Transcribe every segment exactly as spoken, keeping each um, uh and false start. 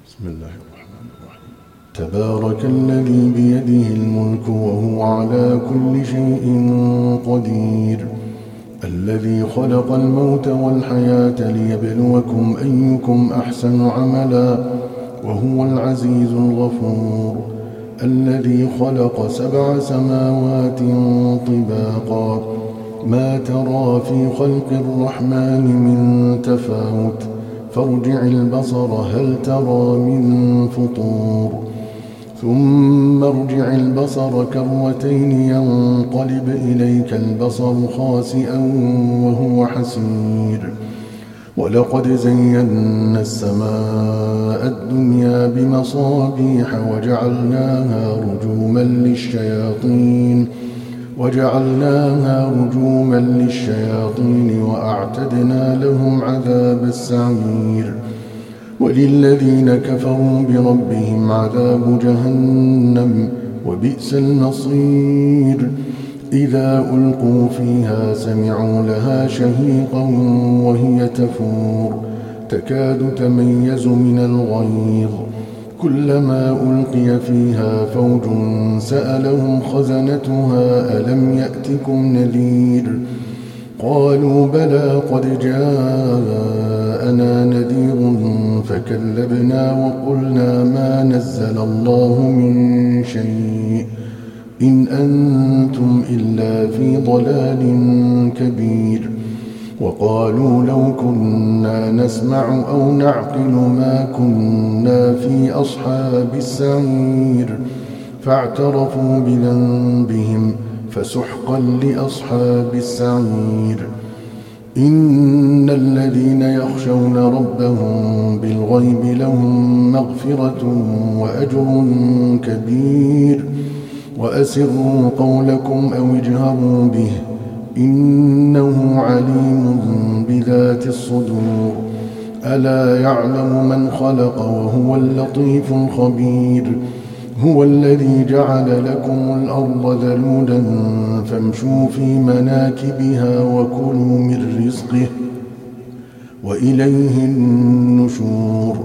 بسم الله الرحمن الرحيم. تبارك الذي بيده الملك وهو على كل شيء قدير، الذي خلق الموت والحياة ليبلوكم أيكم أحسن عملا وهو العزيز الغفور، الذي خلق سبع سماوات طباقا ما ترى في خلق الرحمن من تفاوت فارجع البصر هل ترى من فطور، ثم ارجع البصر كرتين ينقلب إليك البصر خاسئا وهو حسير، ولقد زينا السماء الدنيا بمصابيح وجعلناها رجوما للشياطين وجعلناها رجوما للشياطين وأعتدنا لهم عذاب السعير، وللذين كفروا بربهم عذاب جهنم وبئس المصير، إذا ألقوا فيها سمعوا لها شهيقا وهي تفور تكاد تميز من الغيظ، كلما ألقي فيها فوج سألهم خزنتها ألم يأتكم نذير، قالوا بلى قد جاءنا نذير فكذبنا وقلنا ما نزل الله من شيء إن أنتم إلا في ضلال كبير، وقالوا لو كنا نسمع أو نعقل ما كنا في أصحاب السعير، فاعترفوا بذنبهم فسحقا لأصحاب السعير، إن الذين يخشون ربهم بالغيب لهم مغفرة وأجر كبير، وأسروا قولكم أو اجهروا به إنه عليم بذات الصدور، ألا يعلم من خلق وهو اللطيف الخبير، هو الذي جعل لكم الأرض ذلولا فامشوا في مناكبها وكلوا من رزقه وإليه النشور،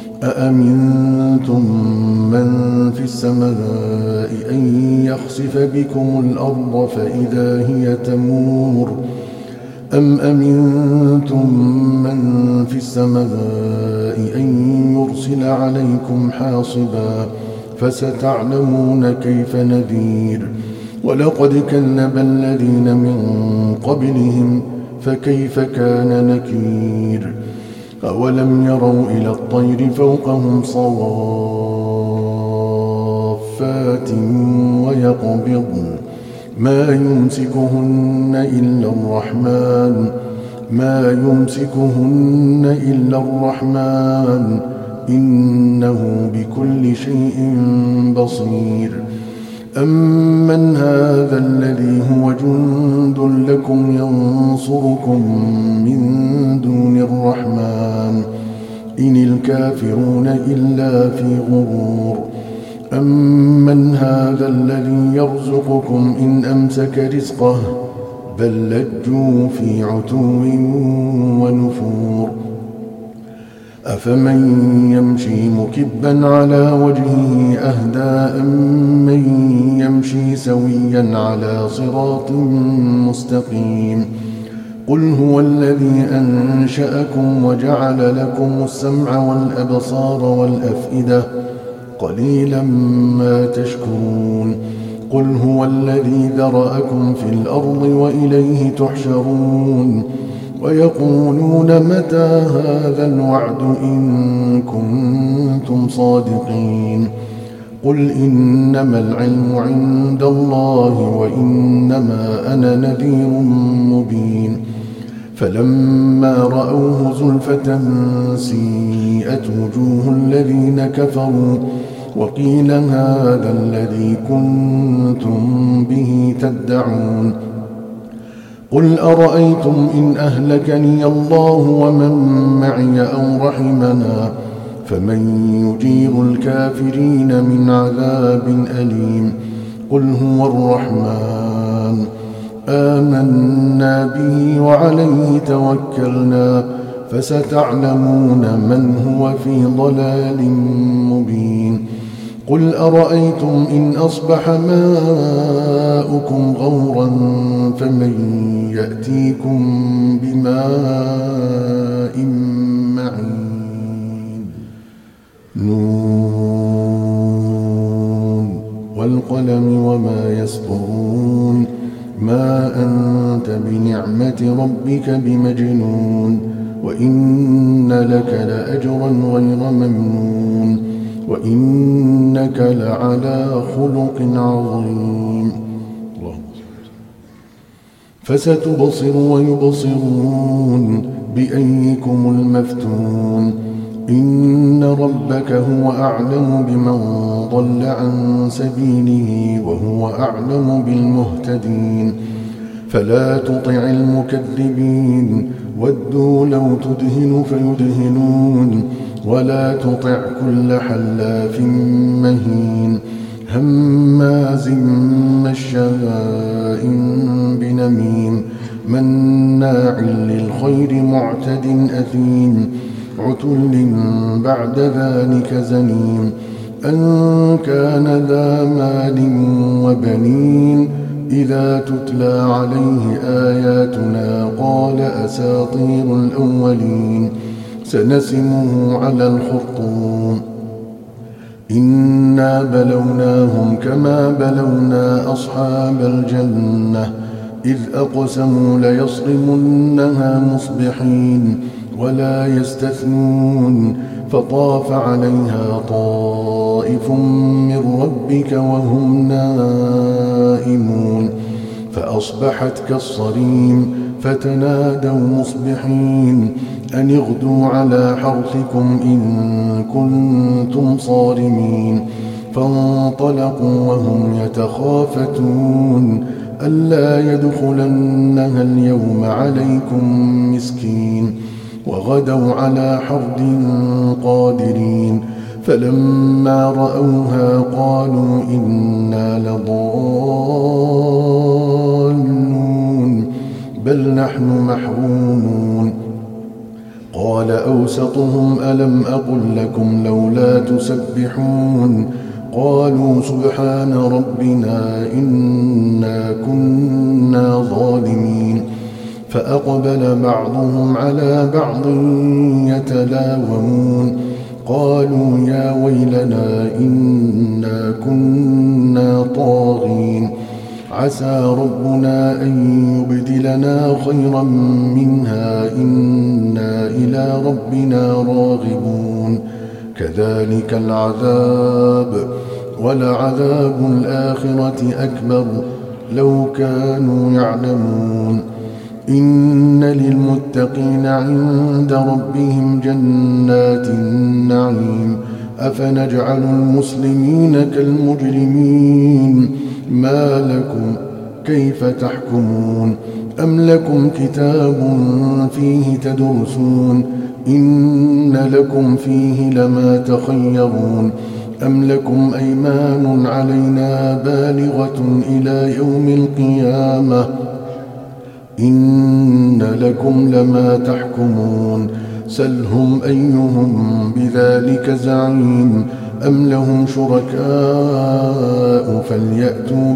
أأمنتم من في السماء أن يخسف بكم الأرض فإذا هي تمور، أم أمنتم من في السماء أن يرسل عليكم حاصبا فستعلمون كيف نذير، ولقد كذب الذين من قبلهم فكيف كان نكير، أولم يروا إلى الطير فوقهم صافات ويقبضن ما يمسكهن إلا الرحمن ما يمسكهن إلا الرحمن إنه بكل شيء بصير، أمن هذا الذي هو جند لكم ينصركم من دون الرحمن إن الكافرون إلا في غرور، أمن هذا الذي يرزقكم إن أمسك رزقه بل لجوا في عتو ونفور، أفمن يمشي مكبا على وجهه أهدى أمن يمشي سويا على صراط مستقيم، قل هو الذي أنشأكم وجعل لكم السمع والأبصار والأفئدة قليلا ما تشكرون، قل هو الذي ذرأكم في الأرض وإليه تحشرون، ويقولون متى هذا الوعد إن كنتم صادقين، قل إنما العلم عند الله وإنما أنا نذير مبين، فلما رأوه زلفة سيئت وجوه الذين كفروا وقيل هذا الذي كنتم به تدعون، قل أرأيتم إن أهلكني الله ومن معي أو رحمنا فمن يجير الكافرين من عذاب أليم، قل هو الرحمن آمنا به وعليه توكلنا فستعلمون من هو في ضلال مبين قل أرأيتم إن أصبح ماؤكم غورا فمن يأتيكم بماء معين نون والقلم وما يسطرون ما أنت بنعمة ربك بمجنون وإن لك لأجرا غير ممنون وإنك لعلى خلق عظيم فستبصر ويبصرون بأيكم المفتون إن ربك هو أعلم بمن ضل عن سبيله وهو أعلم بالمهتدين فلا تطع المكذبين ودوا لو تدهن فيدهنون ولا تطع كل حلاف مهين هماز مشاء بنميم مناع للخير معتد أثيم عتل بعد ذلك زنيم أن كان ذا مال وبنين إذا تتلى عليه آياتنا قال أساطير الأولين سنسمه على الخرطوم إنا بلوناهم كما بلونا أصحاب الجنة إذ أقسموا ليصرمنها مصبحين ولا يستثنون فطاف عليها طائف من ربك وهم نائمون فأصبحت كالصريم فتنادوا مصبحين أن اغدوا على حرثكم إن كنتم صارمين فانطلقوا وهم يتخافتون ألا يدخلنها اليوم عليكم مسكين وغدوا على حرد قادرين فلما رأوها قالوا إنا لضالون بل نحن محرومون قال أوسطهم ألم أقل لكم لولا تسبحون قالوا سبحان ربنا إنا كنا ظالمين فأقبل بعضهم على بعض يتلاومون قالوا يا ويلنا إنا كنا طاغين عسى ربنا أن يبدلنا خيرا منها إنا إلى ربنا راغبون كذلك العذاب ولعذاب الآخرة أكبر لو كانوا يعلمون إن للمتقين عند ربهم جنات النعيم أفنجعل المسلمين كالمجرمين ما لكم كيف تحكمون أم لكم كتاب فيه تدرسون إن لكم فيه لما تخيرون أم لكم أيمان علينا بالغة إلى يوم القيامة إن لكم لما تحكمون سلهم أيهم بذلك زعيم أم لهم شركاء فليأتوا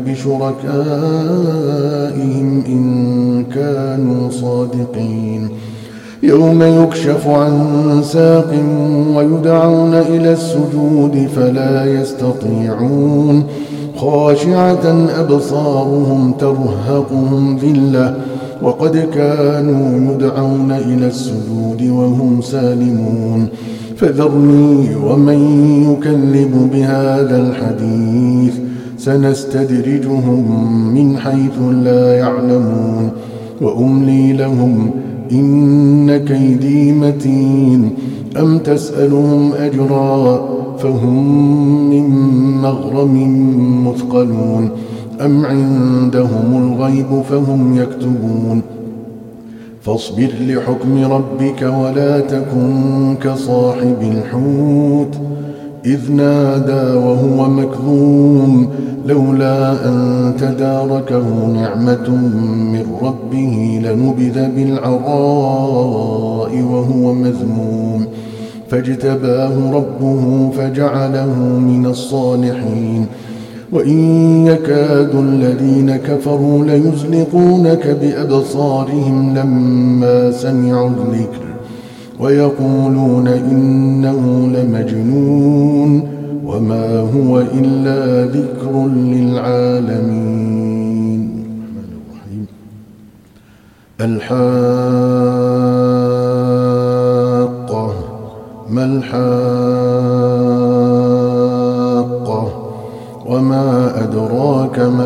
بشركائهم إن كانوا صادقين يوم يكشف عن ساق ويدعون إلى السجود فلا يستطيعون خاشعة أبصارهم ترهقهم ذلة وقد كانوا يدعون إلى السجود وهم سالمون فذرني ومن يكذب بهذا الحديث سنستدرجهم من حيث لا يعلمون وأملي لهم إن كيدي متين أم تسألهم أجرا فهم من مغرم مثقلون أم عندهم الغيب فهم يكتبون فاصبر لحكم ربك ولا تكن كصاحب الحوت إذ نادى وهو مكظوم لولا أن تداركه نعمة من ربه لنبذ بالعراء وهو مذموم فاجتباه ربه فجعله من الصالحين وإن يكاد الذين كفروا ليزلقونك بأبصارهم لما سمعوا الذكر ويقولون إنه لمجنون وما هو إلا ذكر للعالمين. الحاقة ما الحاقة وما أدراك ما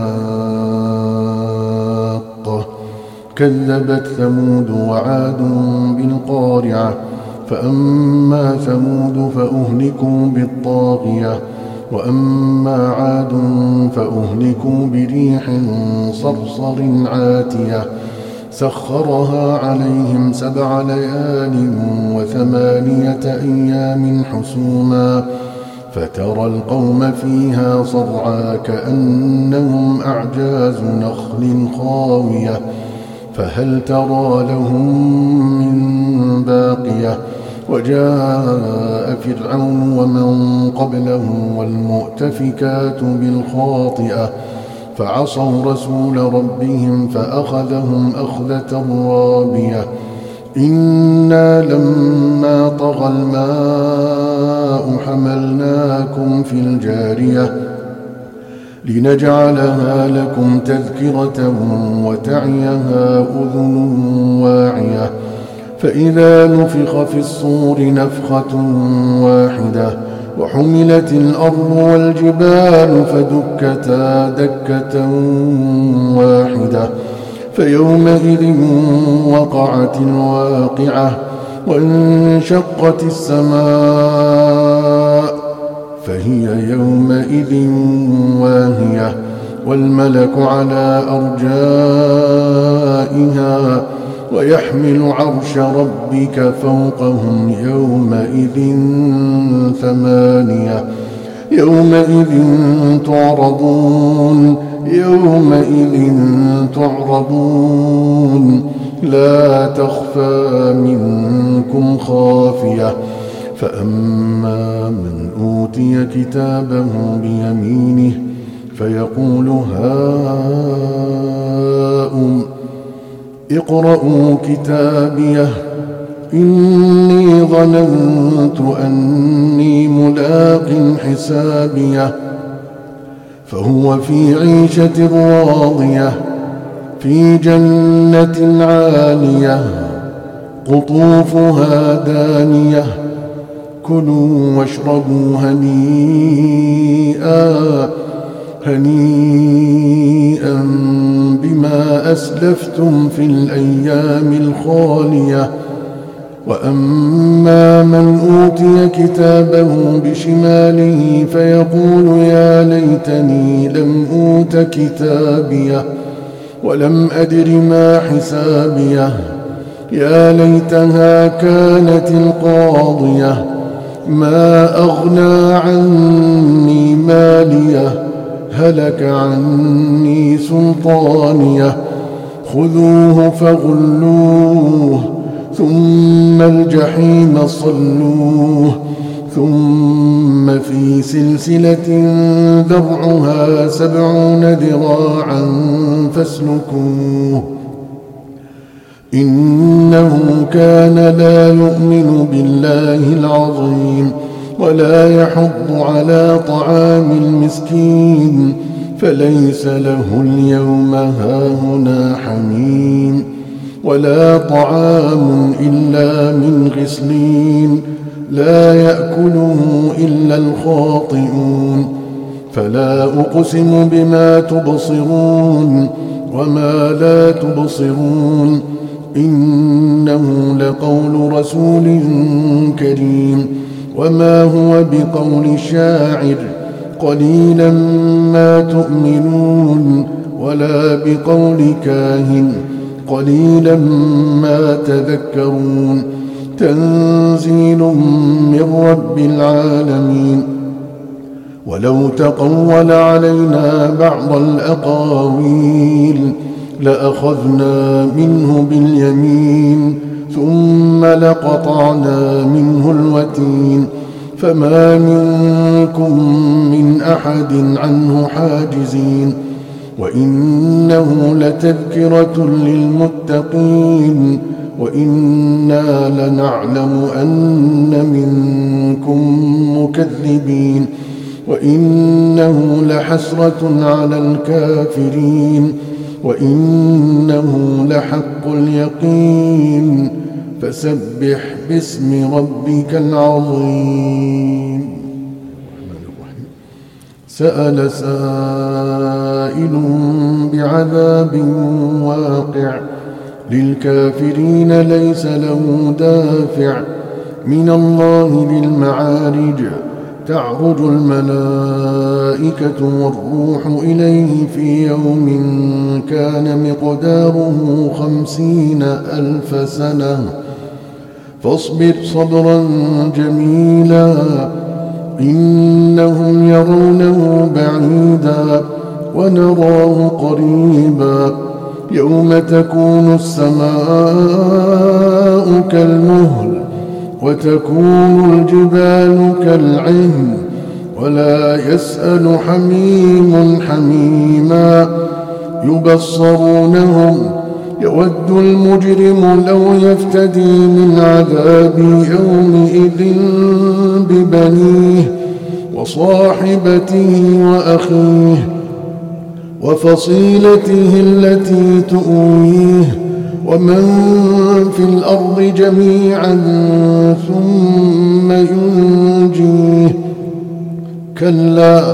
الحاقة كذبت ثمود وعاد بالقارعة فأما ثمود فأهلكوا بالطاغية وأما عاد فأهلكوا بريح صرصر عاتية سخرها عليهم سبع ليال وثمانية أيام حسوما فترى القوم فيها صرعى كأنهم أعجاز نخل خاوية فهل ترى لهم من باقية وجاء فرعون ومن قبله والمؤتفكات بالخاطئة فعصوا رسول ربهم فأخذهم أخذة رابية إنا لما طغى الماء حملناكم في الجارية لنجعلها لكم تذكرة وتعيها أذن واعية فإذا نفخ في الصور نفخة واحدة وحملت الأرض والجبال فدكتا دكة واحدة فيومئذ وقعت الواقعة وانشقت السماء فهي يومئذ واهية والملك على أرجائها ويحمل عرش ربك فوقهم يومئذ ثمانية يومئذ تعرضون يومئذ تعرضون لا تخفى منكم خافية فأما من أوتي كتابه بيمينه فيقول هاؤم اقرءوا كتابيه إني ظننت أني ملاق حسابيه فهو في عيشة راضية في جنة عالية قطوفها دانية كلوا واشربوا هنيئا هنيئا بما أسلفتم في الأيام الخالية وأما من أوتي كتابه بشماله فيقول يا ليتني لم أوت كتابيه ولم أدر ما حسابيه يا ليتها كانت القاضية ما أغنى عني ماليه هلك عني سلطانيه خذوه فغلوه ثم الجحيم صلوه ثم في سلسلة ذرعها سبعون ذراعا فاسلكوه إنه كان لا يؤمن بالله العظيم ولا يحض على طعام المسكين فليس له اليوم هاهنا حميم ولا طعام إلا من غسلين لا يأكله إلا الخاطئون فلا أقسم بما تبصرون وما لا تبصرون إنه لقول رسول كريم وما هو بقول شاعر قليلا ما تؤمنون ولا بقول كاهن قليلا ما تذكرون تنزيل من رب العالمين. ولو تقول علينا بعض الأقاويل لأخذنا منه باليمين ثم لقطعنا منه الوتين فما منكم من أحد عنه حاجزين. وإنه لتذكرة للمتقين وإنا لنعلم أن منكم مكذبين وإنه لحسرة على الكافرين وإنه لحق اليقين فسبح باسم ربك العظيم. سأل سائل بعذاب واقع للكافرين ليس له دافع من الله ذي المعارج تعرج الملائكة والروح إليه في يوم كان مقداره خمسين ألف سنة فاصبر صبرا جميلا إنهم يرونه بعيدا ونراه قريبا يوم تكون السماء كالمهل وتكون الجبال كالعهن ولا يسأل حميم حميما يبصرونهم يود المجرم لو يفتدي من عذاب يومئذ ببنيه وصاحبته وأخيه وفصيلته التي تؤويه ومن في الأرض جميعا ثم ينجيه كلا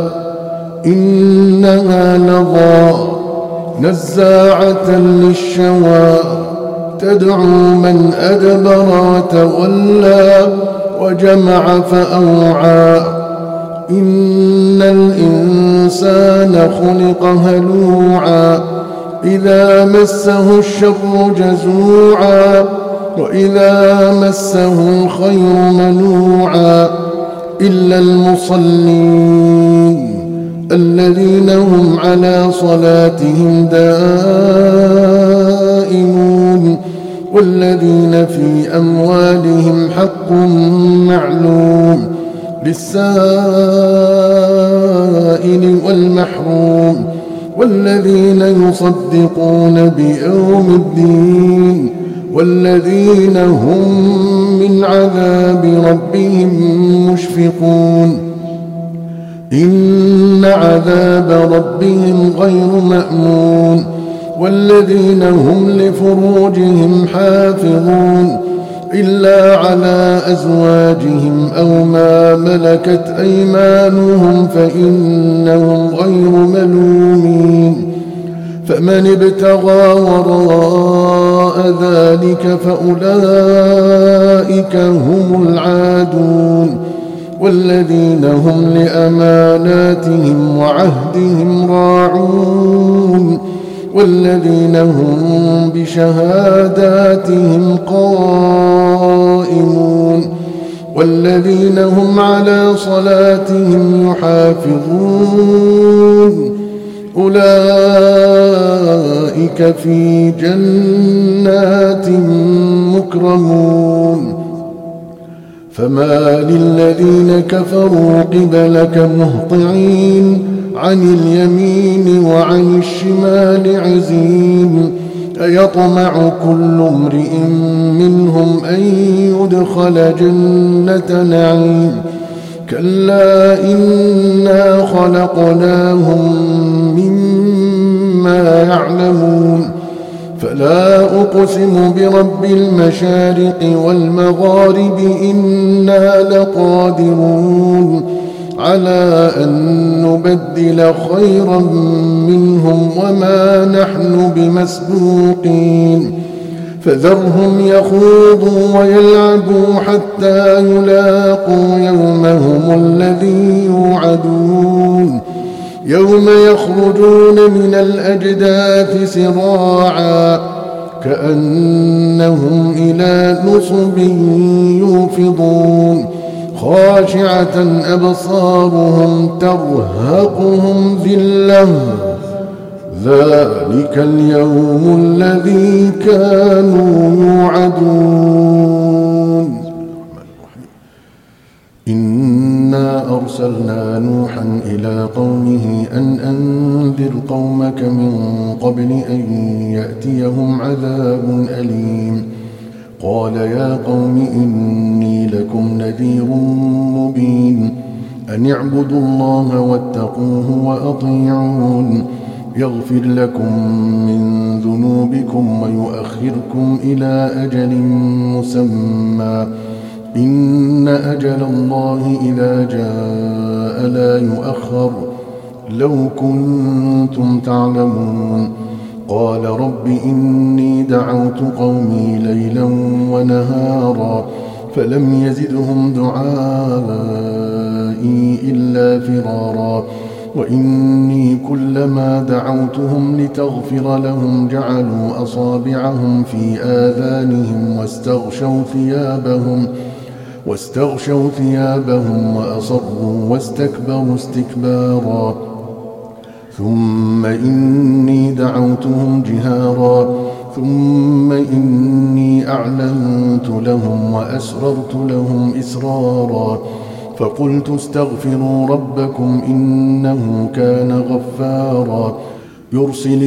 إنها لظى نزاعة للشوى تدعو من أدبر وتولى وجمع فأوعى إن الإنسان خلق هلوعا إذا مسه الشر جزوعا وإذا مسه الخير منوعا إلا المصلين الذين هم على صلاتهم دائمون والذين في أموالهم حق معلوم للسائل والمحروم والذين يصدقون بيوم الدين والذين هم من عذاب ربهم مشفقون إن عذاب ربهم غير مأمون والذين هم لفروجهم حافظون إلا على أزواجهم أو ما ملكت أيمانهم فإنهم غير ملومين فمن ابتغى وراء ذلك فأولئك هم العادون والذين هم لأماناتهم وعهدهم راعون والذين هم بشهاداتهم قائمون والذين هم على صلاتهم يحافظون أولئك في جنات مكرمون فما للذين كفروا قبلك مهطعين عن اليمين وعن الشمال عزين أيطمع كل امرئ منهم أن يدخل جنة نعيم كلا إنا خلقناهم مما يعلمون فلا أقسم برب المشارق والمغارب إنا لقادرون على أن نبدل خيرا منهم وما نحن بمسبوقين فذرهم يخوضوا ويلعبوا حتى يلاقوا يومهم الذي يوعدون يوم يخرجون من الأجداث سراعا كأنهم إلى نصب يوفضون خاشعة أبصارهم ترهقهم ذلة ذلك اليوم الذي كانوا يوعدون. إنا أرسلنا نوحا إلى قومه أن أنذر قومك من قبل أن يأتيهم عذاب أليم. قال يا قوم إني لكم نذير مبين أن اعبدوا الله واتقوه وأطيعون يغفر لكم من ذنوبكم ويؤخركم إلى أجل مسمى إن أجل الله إذا جاء لا يؤخر لو كنتم تعلمون. قال رب إني دعوت قومي ليلا ونهارا فلم يزدهم دعائي إلا فرارا وإني كلما دعوتهم لتغفر لهم جعلوا أصابعهم في آذانهم واستغشوا ثيابهم واستغشوا ثيابهم وأصروا واستكبروا استكبارا ثم إني دعوتهم جهارا ثم إني أعلنت لهم وأسررت لهم إسرارا فقلت استغفروا ربكم إنه كان غفارا يرسل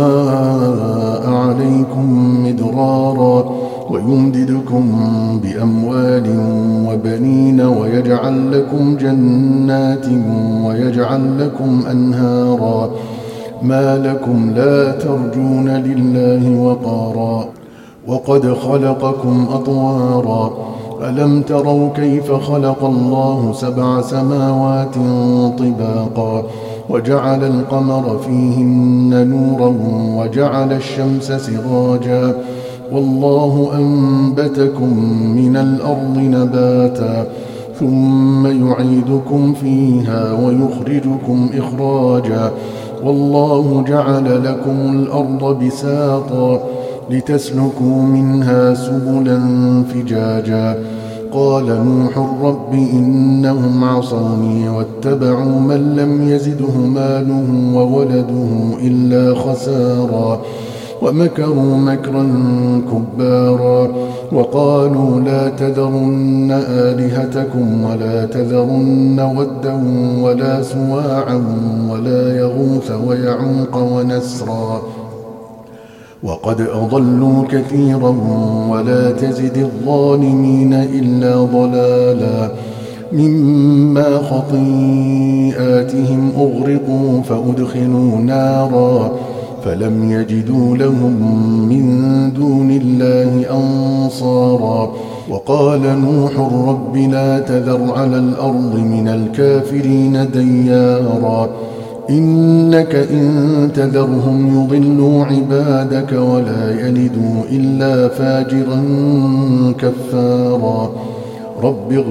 السماء عليكم مدرارا ويمددكم بأموال وبنين ويجعل لكم جنات ويجعل لكم أنهارا ما لكم لا ترجون لله وقارا وقد خلقكم أطوارا ألم تروا كيف خلق الله سبع سماوات طباقا وجعل القمر فيهن نورا وجعل الشمس سراجا والله أنبتكم من الأرض نباتا ثم يعيدكم فيها ويخرجكم إخراجا والله جعل لكم الأرض بساطا لتسلكوا منها سبلا فجاجا. قال نوح رب إنهم عصوني واتبعوا من لم يزده ماله وولده إلا خسارا ومكروا مكرا كبارا وقالوا لا تذرن آلهتكم ولا تذرن ودا ولا سواعا ولا يغوث ويعوق ونسرا وقد أضلوا كثيرا ولا تزد الظالمين إلا ضلالا مما خطيئاتهم أغرقوا فأدخلوا نارا فلم يجدوا لهم من دون الله أنصارا وقال نوح رب لا تذر على الأرض من الكافرين ديارا إنك إن تذرهم يضلوا عبادك ولا يلدوا إلا فاجرا كفارا رب